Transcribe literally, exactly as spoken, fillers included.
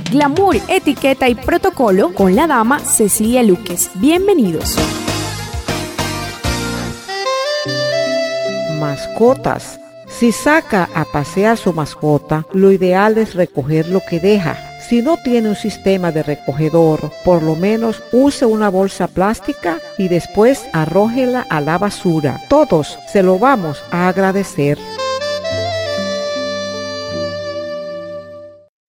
Glamour, etiqueta y protocolo con la dama Cecilia Luques. Bienvenidos. Mascotas. Si saca a pasear su mascota, lo ideal es recoger lo que deja. Si no tiene un sistema de recogedor, por lo menos use una bolsa plástica y después arrójela a la basura. Todos se lo vamos a agradecer.